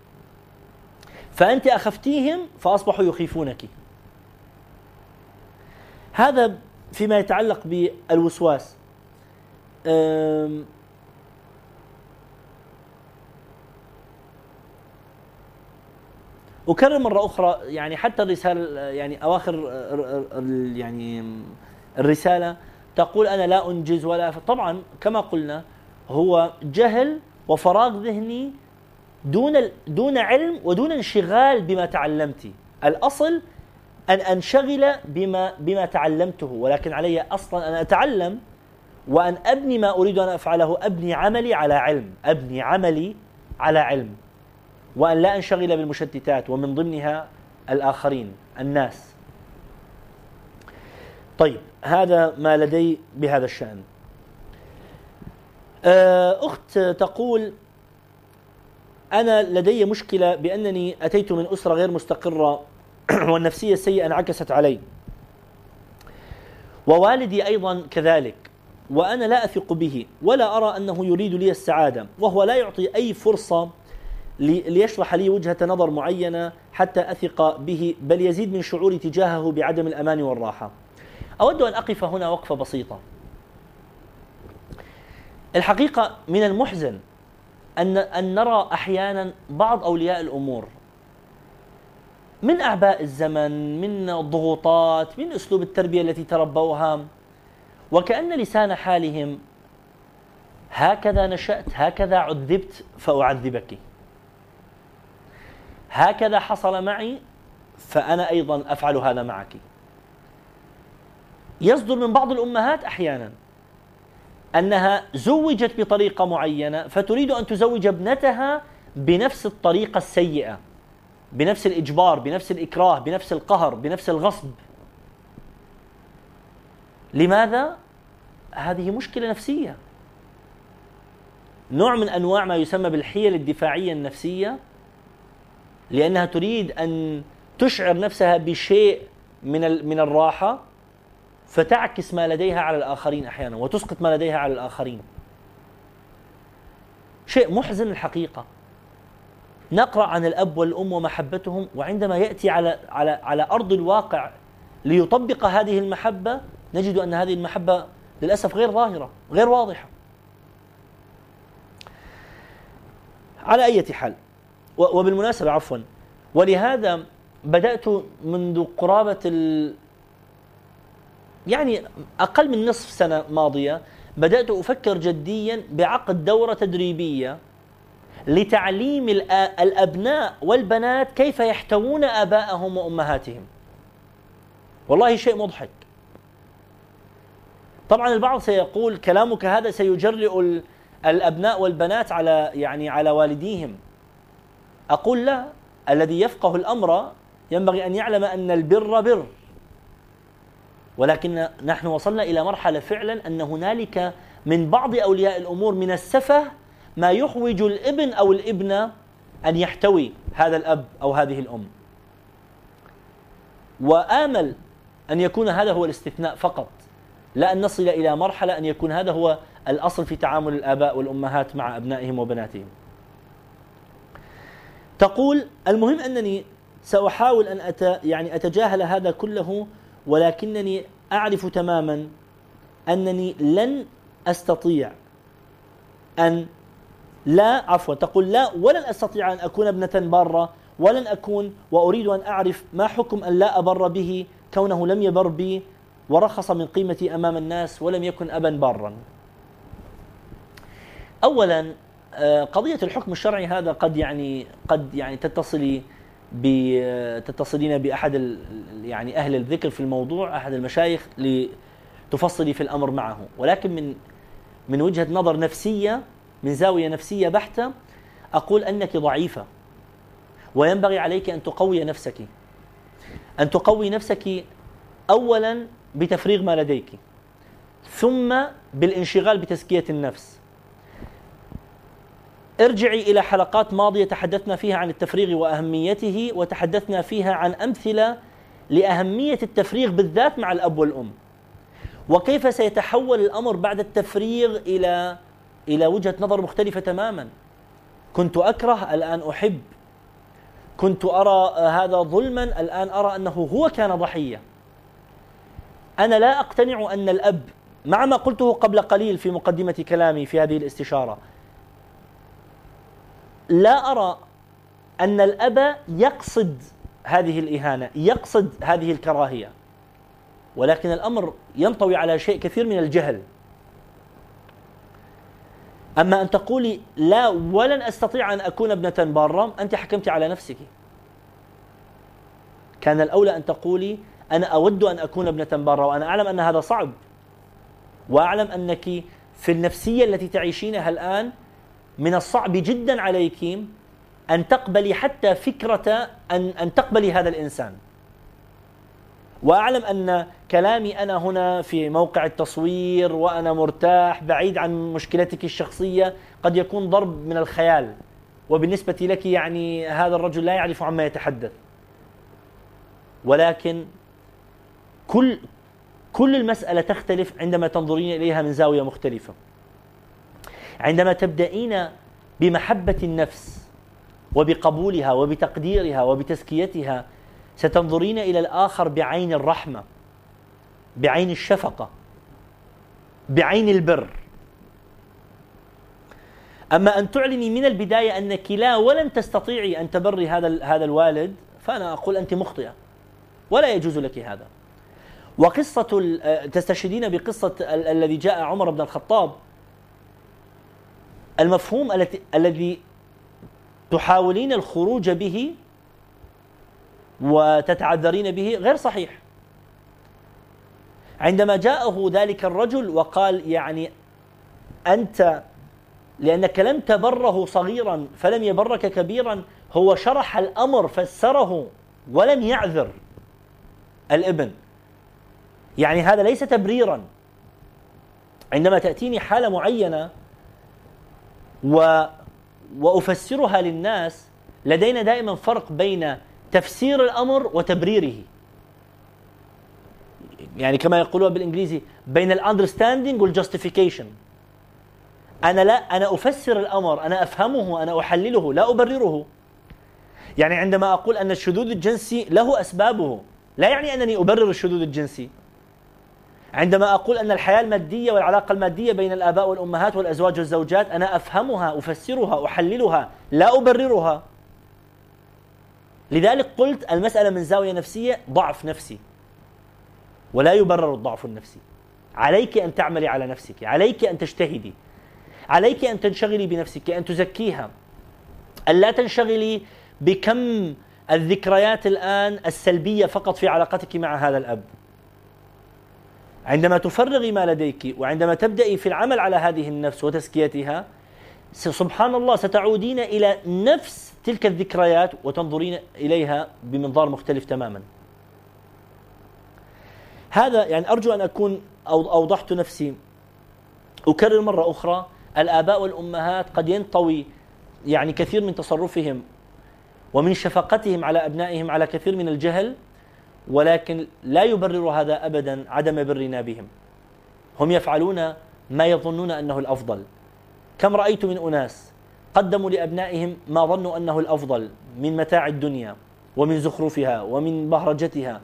فأنت أخفتيهم فأصبحوا يخيفونك. هذا فيما يتعلق بالوسواس. أكرر مرة أخرى، يعني حتى الرسالة، يعني أواخر يعني الرسالة تقول أنا لا أنجز ولا، طبعا كما قلنا هو جهل وفراغ ذهني دون دون علم ودون انشغال بما تعلمتي. الأصل أن أنشغل بما بما تعلمته، ولكن علي أصلا أن أتعلم وأن أبني ما أريد أن أفعله، أبني عملي على علم، أبني عملي على علم، وأن لا أنشغل بالمشتتات ومن ضمنها الآخرين الناس. طيب، هذا ما لدي بهذا الشأن. أخت تقول أنا لدي مشكلة بأنني أتيت من أسرة غير مستقرة والنفسية السيئة انعكست علي، ووالدي أيضا كذلك، وأنا لا أثق به ولا أرى أنه يريد لي السعادة، وهو لا يعطي أي فرصة ليشرح لي وجهة نظر معينة حتى أثق به، بل يزيد من شعوري تجاهه بعدم الأمان والراحة. أود أن أقف هنا وقفة بسيطة. الحقيقة من المحزن أن أن نرى أحيانا بعض أولياء الأمور من أعباء الزمن، من الضغوطات، من أسلوب التربية التي تربوها، وكأن لسان حالهم هكذا نشأت، هكذا عذبت فأعذبك، هكذا حصل معي فأنا أيضا أفعل هذا معك. يصدر من بعض الأمهات أحيانا أنها زوجت بطريقة معينة فتريد أن تزوج ابنتها بنفس الطريقة السيئة، بنفس الإجبار، بنفس الإكراه، بنفس القهر، بنفس الغصب. لماذا؟ هذه مشكلة نفسية، نوع من أنواع ما يسمى بالحيل الدفاعية النفسية، لأنها تريد أن تشعر نفسها بشيء من من الراحة فتعكس ما لديها على الآخرين أحيانا وتسقط ما لديها على الآخرين. شيء محزن الحقيقة. نقرأ عن الأب والأم ومحبتهم، وعندما يأتي على على على أرض الواقع ليطبق هذه المحبة نجد أن هذه المحبة للأسف غير ظاهرة، غير واضحة. على أي حال، وبالمناسبة عفوا، ولهذا بدأت منذ قرابة ال يعني أقل من نصف سنة ماضية بدأت أفكر جديا بعقد دورة تدريبية لتعليم الأبناء والبنات كيف يحتوون آبائهم وأمهاتهم. والله شيء مضحك. طبعا البعض سيقول كلامك هذا سيجرئ الأبناء والبنات على يعني على والديهم. أقول لا، الذي يفقه الأمر ينبغي أن يعلم أن البر بر، ولكن نحن وصلنا إلى مرحلة فعلا أن هنالك من بعض أولياء الأمور من السفه ما يحوج الابن أو الابنة أن يحتوي هذا الأب أو هذه الأم، وآمل أن يكون هذا هو الاستثناء فقط، لا أن نصل إلى مرحلة أن يكون هذا هو الأصل في تعامل الآباء والأمهات مع أبنائهم وبناتهم. تقول المهم أنني سأحاول أن أت يعني أتجاهل هذا كله، ولكنني أعرف تماما أنني لن أستطيع أن لا عفوا تقول لا ولن أستطيع أن أكون ابنة بارة، ولن أكون، وأريد أن أعرف ما حكم أن لا أبر به كونه لم يبر بي ورخص من قيمتي أمام الناس ولم يكن أبا بارا. أولا قضية الحكم الشرعي هذا قد يعني قد يعني تتصلي تتصلين بأحد يعني أهل الذكر في الموضوع، أحد المشايخ، لتفصلي في الأمر معه، ولكن من من وجهة نظر نفسية، من زاوية نفسية بحتة، أقول أنك ضعيفة، وينبغي عليك أن تقوي نفسك، أن تقوي نفسك أولا بتفريغ ما لديك، ثم بالانشغال بتزكية النفس. ارجعي إلى حلقات ماضية تحدثنا فيها عن التفريغ وأهميته، وتحدثنا فيها عن أمثلة لأهمية التفريغ بالذات مع الأب والأم، وكيف سيتحول الأمر بعد التفريغ إلى إلى وجهة نظر مختلفة تماما. كنت أكره الآن أحب، كنت أرى هذا ظلما الآن أرى أنه هو كان ضحية. أنا لا أقتنع أن الأب، مع ما قلته قبل قليل في مقدمة كلامي في هذه الاستشارة، لا أرى أن الأب يقصد هذه الإهانة، يقصد هذه الكراهية، ولكن الأمر ينطوي على شيء كثير من الجهل. أما أن تقولي لا ولن أستطيع أن أكون ابنة بارة، أنت حكمت على نفسك. كان الأولى أن تقولي أنا أود أن أكون ابنة بارة، وأنا أعلم أن هذا صعب، وأعلم أنك في النفسية التي تعيشينها الآن من الصعب جدا عليك أن تقبلي حتى فكرة أن أن تقبلي هذا الإنسان. وأعلم أن كلامي أنا هنا في موقع التصوير وأنا مرتاح بعيد عن مشكلتك الشخصية قد يكون ضرب من الخيال، وبالنسبة لك يعني هذا الرجل لا يعرف عما يتحدث، ولكن كل كل المسألة تختلف عندما تنظرين إليها من زاوية مختلفة. عندما تبدأين بمحبة النفس وبقبولها وبتقديرها وبتزكيتها، ستنظرين إلى الآخر بعين الرحمة، بعين الشفقة، بعين البر. أما أن تعلني من البداية أنك لا ولن تستطيعي أن تبري هذا هذا الوالد، فأنا أقول أنت مخطئة ولا يجوز لك هذا. وقصة تستشهدين بقصة الذي جاء عمر بن الخطاب، المفهوم الذي تحاولين الخروج به وتتعذرين به غير صحيح. عندما جاءه ذلك الرجل وقال يعني أنت لأنك لم تبره صغيرا فلم يبرك كبيرا، هو شرح الأمر فسره ولم يعذر الابن، يعني هذا ليس تبريرا. عندما تأتيني حالة معينة و وأفسرها للناس، لدينا دائما فرق بين تفسير الأمر وتبريره، يعني كما يقولون بالإنجليزي بين الأندرستاندينج والجاستيفيكيشن. أنا لا أنا أفسر الأمر، أنا أفهمه، أنا أحلله، لا أبرره. يعني عندما أقول أن الشذوذ الجنسي له أسبابه، لا يعني أنني أبرر الشذوذ الجنسي. عندما أقول أن الحياة المادية والعلاقة المادية بين الآباء والأمهات والأزواج والزوجات، أنا أفهمها، أفسرها، أحللها، لا أبررها. لذلك قلت المسألة من زاوية نفسية، ضعف نفسي، ولا يبرر الضعف النفسي. عليك أن تعملي على نفسك، عليك أن تجتهدي، عليك أن تنشغلي بنفسك، أن تزكيها، أن لا تنشغلي بكم الذكريات الآن السلبية فقط في علاقتك مع هذا الأب. عندما تفرغي ما لديك وعندما تبدأي في العمل على هذه النفس وتزكيتها، سبحان الله ستعودين إلى نفس تلك الذكريات وتنظرين إليها بمنظار مختلف تماما. هذا يعني أرجو أن أكون أوضحت نفسي. أكرر مرة أخرى، الآباء والأمهات قد ينطوي يعني كثير من تصرفهم ومن شفقتهم على أبنائهم على كثير من الجهل، ولكن لا يبرر هذا أبدا عدم برنا بهم. هم يفعلون ما يظنون أنه الأفضل. كم رأيت من أناس قدموا لأبنائهم ما ظنوا أنه الأفضل من متاع الدنيا ومن زخرفها ومن بهرجتها،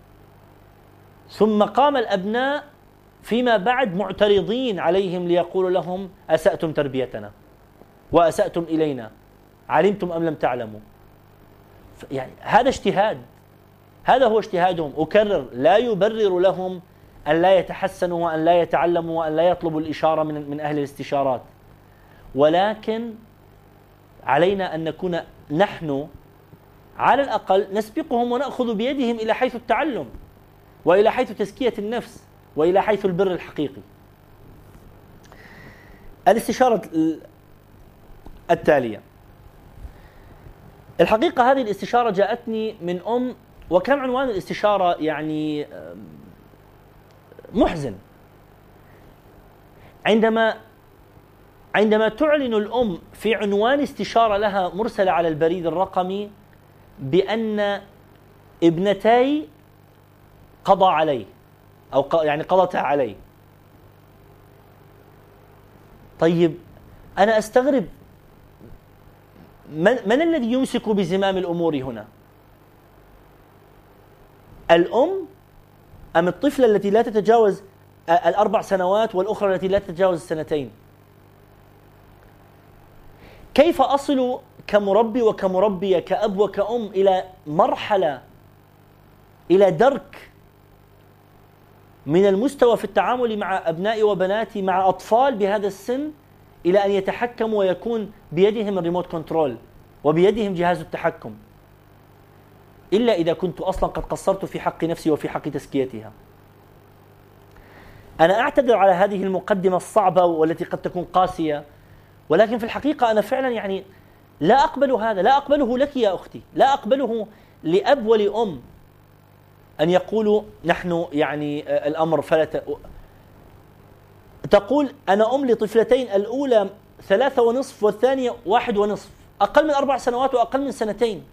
ثم قام الأبناء فيما بعد معترضين عليهم ليقولوا لهم أسأتم تربيتنا وأسأتم إلينا، علمتم أم لم تعلموا. يعني هذا اجتهاد، هذا هو اجتهادهم. أكرر، لا يبرر لهم أن لا يتحسنوا وأن لا يتعلموا وأن لا يطلبوا الإشارة من من أهل الاستشارات، ولكن علينا أن نكون نحن على الأقل نسبقهم ونأخذ بيدهم إلى حيث التعلم وإلى حيث تزكية النفس وإلى حيث البر الحقيقي. الاستشارة التالية، الحقيقة هذه الاستشارة جاءتني من أم، وكان عنوان الاستشارة يعني محزن. عندما عندما تعلن الأم في عنوان استشارة لها مرسلة على البريد الرقمي بأن ابنتي قضى عليه أو يعني قضتا عليه. طيب أنا أستغرب، من, من الذي يمسك بزمام الأمور هنا؟ الأم أم الطفلة التي لا تتجاوز الأربع سنوات والأخرى التي لا تتجاوز السنتين؟ كيف أصل كمربي وكمربية كأب وكأم إلى مرحلة، إلى درك من المستوى في التعامل مع أبنائي وبناتي، مع أطفال بهذا السن، إلى أن يتحكموا ويكون بيدهم الريموت كنترول وبيدهم جهاز التحكم، إلا إذا كنت أصلا قد قصرت في حق نفسي وفي حق تزكيتها. أنا أعتذر على هذه المقدمة الصعبة والتي قد تكون قاسية، ولكن في الحقيقة أنا فعلا يعني لا أقبل هذا، لا أقبله لك يا أختي، لا أقبله لأب ولأم أن يقولوا نحن يعني الأمر فلت. تقول أنا أم لطفلتين، الأولى ثلاثة ونصف والثانية واحد ونصف، أقل من أربع سنوات وأقل من سنتين.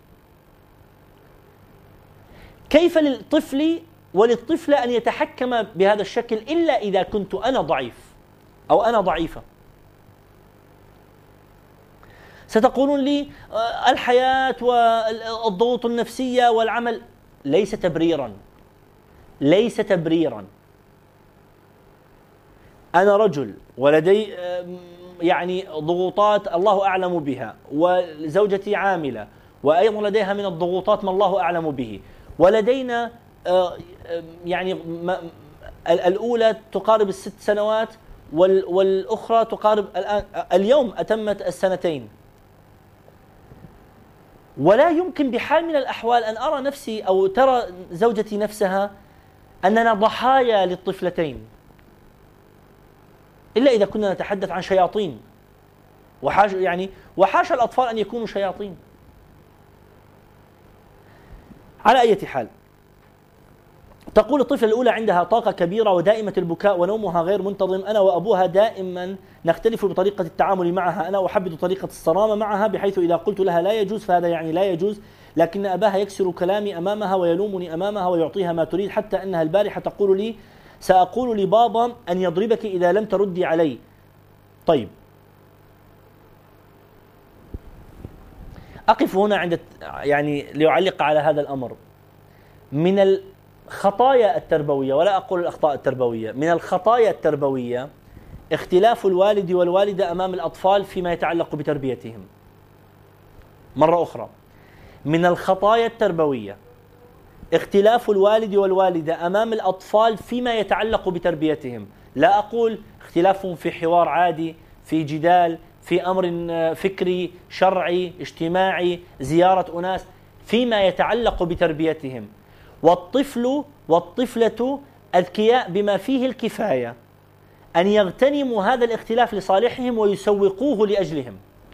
كيف للطفل وللطفلة أن يتحكم بهذا الشكل إلا إذا كنت أنا ضعيف أو أنا ضعيفة؟ ستقولون لي الحياة والضغوط النفسية والعمل. ليس تبريرا، ليس تبريرا. أنا رجل ولدي يعني ضغوطات الله أعلم بها، وزوجتي عاملة وأيضا لديها من الضغوطات ما الله أعلم به، ولدينا يعني الأولى تقارب الست سنوات والأخرى تقارب الآن اليوم أتمت السنتين. ولا يمكن بحال من الأحوال أن أرى نفسي أو ترى زوجتي نفسها أننا ضحايا للطفلتين، إلا إذا كنا نتحدث عن شياطين، وحاش يعني وحاشا الأطفال أن يكونوا شياطين. على أي حال، تقول الطفلة الأولى عندها طاقة كبيرة ودائمة البكاء ونومها غير منتظم، أنا وأبوها دائما نختلف بطريقة التعامل معها، أنا أحبذ طريقة الصرامة معها بحيث إذا قلت لها لا يجوز فهذا يعني لا يجوز، لكن أباها يكسر كلامي أمامها ويلومني أمامها ويعطيها ما تريد، حتى أنها البارحة تقول لي سأقول لبابا أن يضربك إذا لم تردي علي. طيب أقف هنا عند يعني لأعلق على هذا الأمر. من الخطايا التربوية، ولا أقول الأخطاء التربوية، من الخطايا التربوية اختلاف الوالد والوالدة أمام الأطفال فيما يتعلق بتربيتهم. مرة أخرى، من الخطايا التربوية اختلاف الوالد والوالدة أمام الأطفال فيما يتعلق بتربيتهم. لا أقول اختلافهم في حوار عادي، في جدال، في أمر فكري شرعي اجتماعي، زيارة أناس، فيما يتعلق بتربيتهم. والطفل والطفلة أذكياء بما فيه الكفاية أن يغتنموا هذا الاختلاف لصالحهم ويسوقوه لأجلهم.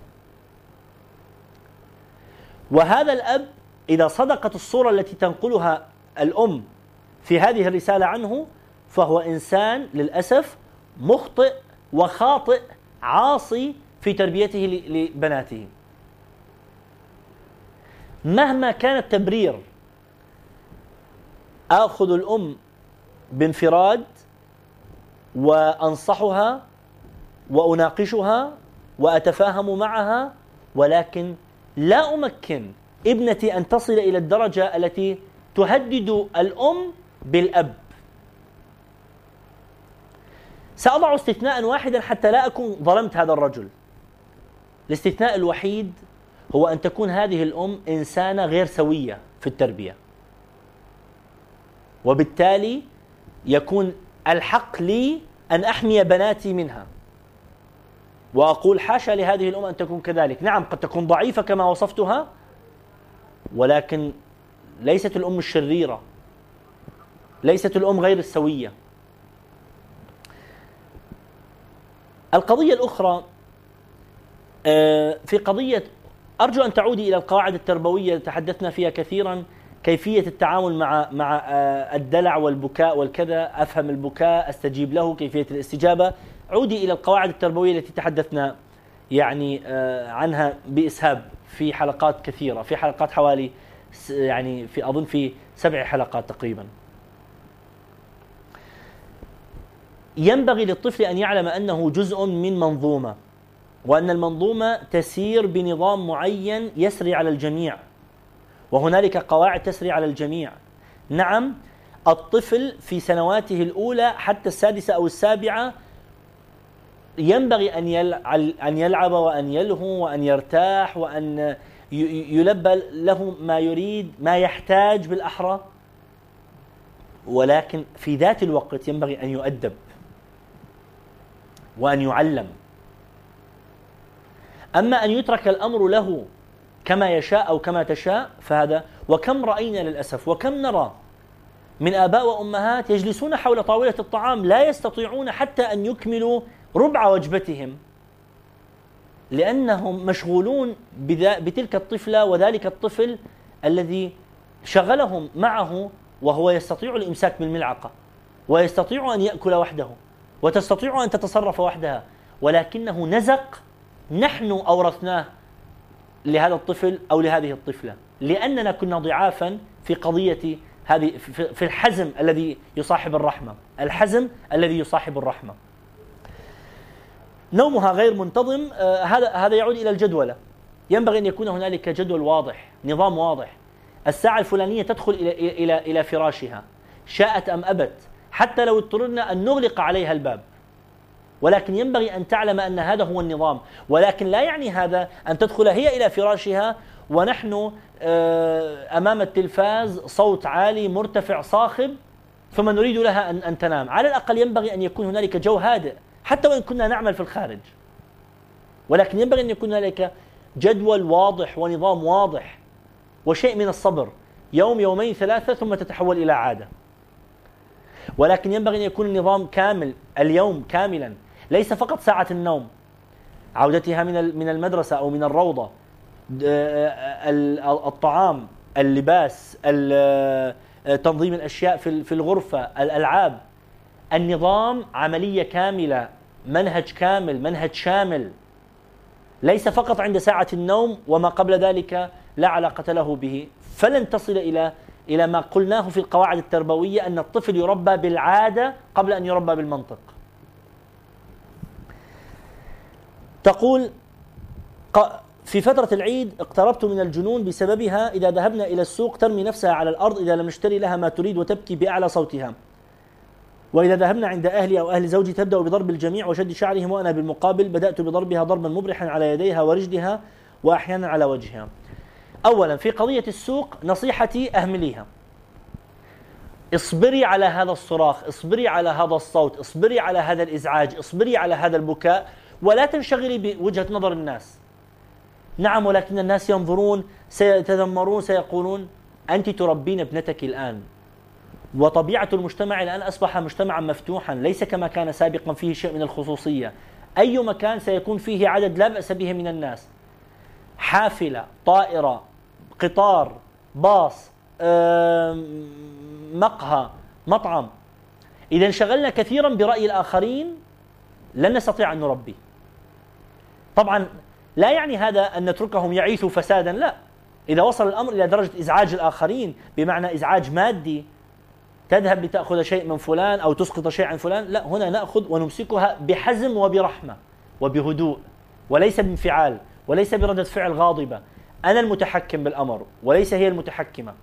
وهذا الأب إذا صدقت الصورة التي تنقلها الأم في هذه الرسالة عنه، فهو إنسان للأسف مخطئ وخاطئ عاصي في تربيته لبناته. مهما كان التبرير، آخذ الأم بانفراد وأنصحها وأناقشها وأتفاهم معها، ولكن لا أمكن ابنتي أن تصل إلى الدرجة التي تهدد الأم بالأب. سأضع استثناء واحدا حتى لا أكون ظلمت هذا الرجل. الاستثناء الوحيد هو أن تكون هذه الأم إنسانة غير سوية في التربية، وبالتالي يكون الحق لي أن أحمي بناتي منها، وأقول حاشا لهذه الأم أن تكون كذلك. نعم قد تكون ضعيفة كما وصفتها، ولكن ليست الأم الشريرة، ليست الأم غير السوية. القضية الأخرى في قضية أرجو أن تعودي إلى القواعد التربوية تحدثنا فيها كثيرا، كيفية التعامل مع مع الدلع والبكاء والكذا، أفهم البكاء، أستجيب له، كيفية الاستجابة. عودي إلى القواعد التربوية التي تحدثنا يعني عنها بإسهاب في حلقات كثيرة، في حلقات حوالي يعني في أظن في سبع حلقات تقريبا. ينبغي للطفل أن يعلم أنه جزء من منظومة، وأن المنظومة تسير بنظام معين يسري على الجميع، وهنالك قواعد تسري على الجميع. نعم، الطفل في سنواته الأولى حتى السادسة أو السابعة ينبغي أن يلعب وأن يلهو وأن يرتاح وأن يلبى له ما يريد ما يحتاج بالأحرى، ولكن في ذات الوقت ينبغي أن يؤدب وأن يعلم. أما أن يترك الأمر له كما يشاء أو كما تشاء فهذا. وكم رأينا للأسف وكم نرى من آباء وأمهات يجلسون حول طاولة الطعام لا يستطيعون حتى أن يكملوا ربع وجبتهم، لأنهم مشغولون بتلك الطفلة وذلك الطفل الذي شغلهم معه، وهو يستطيع الإمساك بالملعقة ويستطيع أن يأكل وحده وتستطيع أن تتصرف وحدها، ولكنه نزق نحن أورثناه لهذا الطفل أو لهذه الطفلة، لأننا كنا ضعافا في قضية هذه، في الحزم الذي يصاحب الرحمة، الحزم الذي يصاحب الرحمة. نومها غير منتظم، آه هذا هذا يعود إلى الجدولة. ينبغي أن يكون هنالك جدول واضح، نظام واضح. الساعة الفلانية تدخل إلى إلى إلى فراشها شاءت أم أبت، حتى لو اضطررنا أن نغلق عليها الباب، ولكن ينبغي أن تعلم أن هذا هو النظام. ولكن لا يعني هذا أن تدخل هي إلى فراشها ونحن أمام التلفاز صوت عالي مرتفع صاخب ثم نريد لها أن أن تنام. على الأقل ينبغي أن يكون هنالك جو هادئ حتى وإن كنا نعمل في الخارج، ولكن ينبغي أن يكون هنالك جدول واضح ونظام واضح وشيء من الصبر، يوم يومين ثلاثة ثم تتحول إلى عادة. ولكن ينبغي أن يكون النظام كامل، اليوم كاملا، ليس فقط ساعة النوم، عودتها من من المدرسة أو من الروضة، الطعام، اللباس، تنظيم الأشياء في الغرفة، الألعاب. النظام عملية كاملة، منهج كامل، منهج شامل، ليس فقط عند ساعة النوم وما قبل ذلك لا علاقة له به. فلن تصل إلى إلى ما قلناه في القواعد التربوية أن الطفل يربى بالعادة قبل أن يربى بالمنطق. تقول في فترة العيد اقتربت من الجنون بسببها، إذا ذهبنا إلى السوق ترمي نفسها على الأرض إذا لم نشتري لها ما تريد وتبكي بأعلى صوتها، وإذا ذهبنا عند أهلي أو أهل زوجي تبدأ بضرب الجميع وشد شعرهم، وأنا بالمقابل بدأت بضربها ضربا مبرحا على يديها ورجلها وأحيانا على وجهها. أولا في قضية السوق نصيحتي أهمليها، اصبري على هذا الصراخ، اصبري على هذا الصوت، اصبري على هذا الإزعاج، اصبري على هذا البكاء، ولا تنشغلي بوجهة نظر الناس. نعم، ولكن الناس ينظرون، سيتذمرون، سيقولون أنت تربين ابنتك الآن. وطبيعة المجتمع الآن أصبح مجتمعا مفتوحا، ليس كما كان سابقا فيه شيء من الخصوصية. أي مكان سيكون فيه عدد لا بأس به من الناس، حافلة، طائرة، قطار، باص، مقهى، مطعم. إذا انشغلنا كثيرا برأي الآخرين لن نستطيع أن نربي. طبعا لا يعني هذا أن نتركهم يعيثوا فسادا، لا. إذا وصل الأمر إلى درجة إزعاج الآخرين بمعنى إزعاج مادي، تذهب لتأخذ شيء من فلان أو تسقط شيء عن فلان، لا، هنا نأخذ ونمسكها بحزم وبرحمة وبهدوء، وليس بانفعال وليس بردة فعل غاضبة. أنا المتحكم بالأمر وليس هي المتحكمة.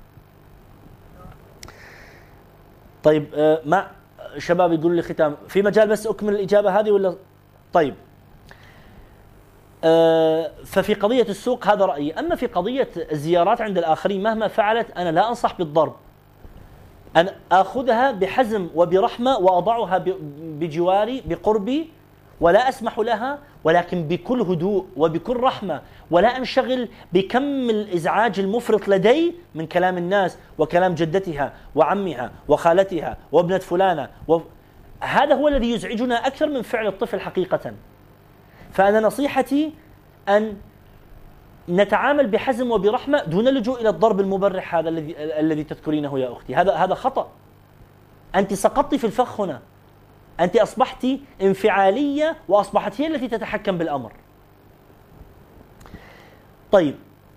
طيب، ما شباب يقولوا لي ختام في مجال بس أكمل الإجابة هذه ولا؟ طيب، ففي قضية السوق هذا رأيي. أما في قضية الزيارات عند الآخرين مهما فعلت أنا لا أنصح بالضرب، أن أخذها بحزم وبرحمة وأضعها بجواري بقربي ولا أسمح لها، ولكن بكل هدوء وبكل رحمة، ولا أنشغل بكم الإزعاج المفرط لدي من كلام الناس وكلام جدتها وعمها وخالتها وابنة فلانة و... هذا هو الذي يزعجنا أكثر من فعل الطفل حقيقة. فأنا نصيحتي أن نتعامل بحزم وبرحمة دون اللجوء إلى الضرب المبرح هذا الذي الذي تذكرينه يا أختي. هذا هذا خطأ. أنت سقطتِ في الفخ هنا. أنت أصبحت انفعالية وأصبحت هي التي تتحكم بالأمر. طيب،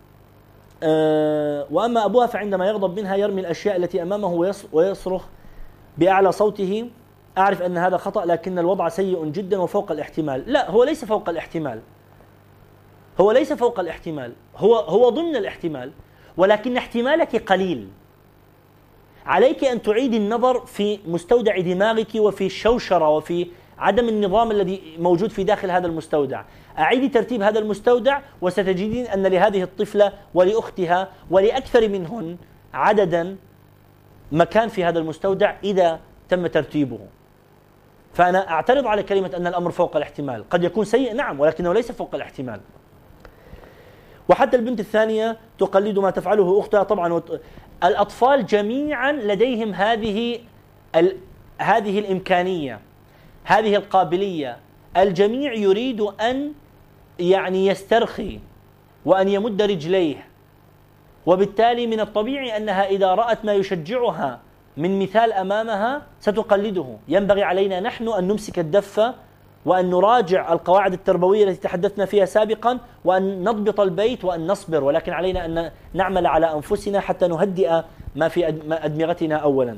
أه وأما أبوها فعندما يغضب منها يرمي الأشياء التي أمامه ويصرخ بأعلى صوته. أعرف أن هذا خطأ، لكن الوضع سيء جدا وفوق الاحتمال. لا، هو ليس فوق الاحتمال. هو ليس فوق الاحتمال، هو هو ضمن الاحتمال، ولكن احتمالك قليل. عليك أن تعيدي النظر في مستودع دماغك وفي الشوشرة وفي عدم النظام الذي موجود في داخل هذا المستودع. أعيدي ترتيب هذا المستودع وستجدين أن لهذه الطفلة ولأختها ولأكثر منهن عددا مكان في هذا المستودع إذا تم ترتيبه. فأنا أعترض على كلمة أن الأمر فوق الاحتمال. قد يكون سيء نعم، ولكنه ليس فوق الاحتمال. وحتى البنت الثانية تقلد ما تفعله أختها. طبعا الأطفال جميعا لديهم هذه ال... هذه الإمكانية، هذه القابلية. الجميع يريد أن يعني يسترخي وأن يمد رجليه، وبالتالي من الطبيعي أنها إذا رأت ما يشجعها من مثال أمامها ستقلده. ينبغي علينا نحن أن نمسك الدفة وأن نراجع القواعد التربوية التي تحدثنا فيها سابقا، وأن نضبط البيت وأن نصبر، ولكن علينا أن نعمل على أنفسنا حتى نهدئ ما في أدمغتنا أولا.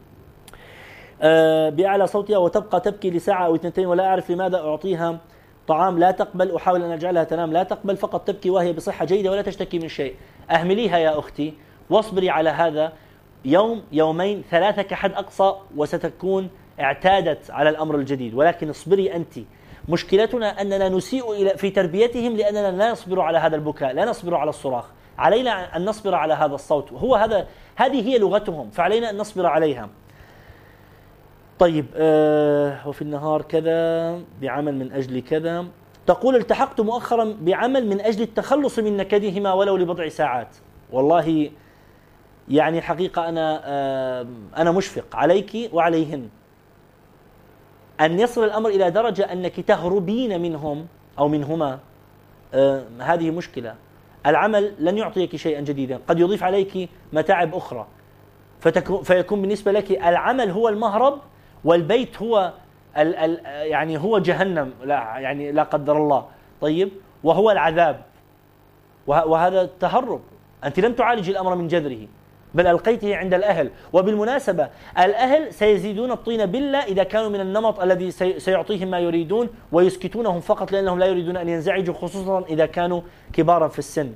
أه بأعلى صوتها وتبقى تبكي لساعة أو اثنتين ولا أعرف لماذا. أعطيها طعام لا تقبل، أحاول أن أجعلها تنام لا تقبل، فقط تبكي وهي بصحة جيدة ولا تشتكي من شيء. أهمليها يا أختي واصبري على هذا يوم يومين ثلاثة كحد أقصى وستكون اعتادت على الأمر الجديد. ولكن اصبري أنت. مشكلتنا أننا نسيء إلى في تربيتهم لأننا لا نصبر على هذا البكاء، لا نصبر على الصراخ. علينا أن نصبر على هذا الصوت، هو هذا هذه هي لغتهم، فعلينا أن نصبر عليها. طيب، آه وفي النهار كذا بعمل من أجل كذا. تقول التحقت مؤخرا بعمل من أجل التخلص من نكدهما ولو لبضع ساعات. والله يعني حقيقة أنا آه أنا مشفق عليك وعليهن. أن يصل الأمر إلى درجة أنك تهربين منهم أو منهما، آه هذه مشكلة. العمل لن يعطيك شيئا جديدا، قد يضيف عليك متاعب أخرى، فيكون بالنسبة لك العمل هو المهرب والبيت هو ال ال يعني هو جهنم، لا يعني لا قدر الله. طيب، وهو العذاب، وهذا التهرب. أنت لم تعالج الأمر من جذره، بل ألقيته عند الأهل. وبالمناسبة الأهل سيزيدون الطين بلة إذا كانوا من النمط الذي سيعطيهم ما يريدون ويسكتونهم فقط لأنهم لا يريدون أن ينزعجوا، خصوصا إذا كانوا كبارا في السن.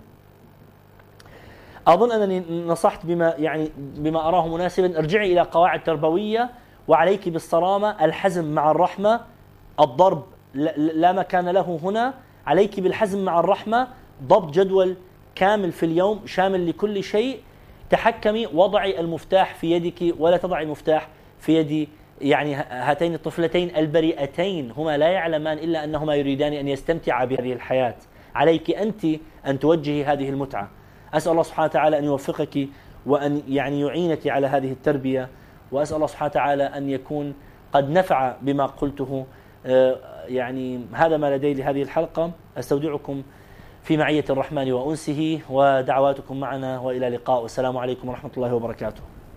أظن أنني نصحت بما يعني بما أراه مناسبا. ارجعي إلى قواعد تربوية وعليك بالصرامة، الحزم مع الرحمة. الضرب لا مكان له هنا. عليك بالحزم مع الرحمة، ضبط جدول كامل في اليوم شامل لكل شيء. تحكمي، وضعي المفتاح في يدك ولا تضعي المفتاح في يد يعني هاتين الطفلتين البريئتين، هما لا يعلمان إلا أنهما يريدان أن يستمتعا بهذه الحياة. عليك أنت أن توجهي هذه المتعة. أسأل الله سبحانه وتعالى أن يوفقك وأن يعني يعينك على هذه التربية، وأسأل الله سبحانه وتعالى أن يكون قد نفع بما قلته. يعني هذا ما لدي لهذه الحلقة. أستودعكم في معية الرحمن وأنسه ودعواتكم معنا، وإلى اللقاء، والسلام عليكم ورحمة الله وبركاته.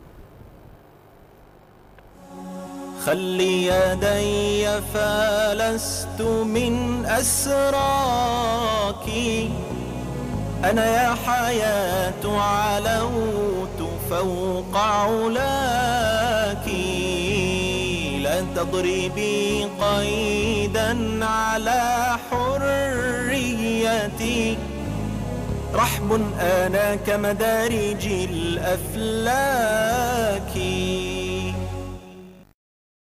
خلي يدي فلست من أسراك، أنا يا حياة علوت فوق علاك. لا تضربي قيدا على حريتي، رحب أنا كمدارج الأفلاك.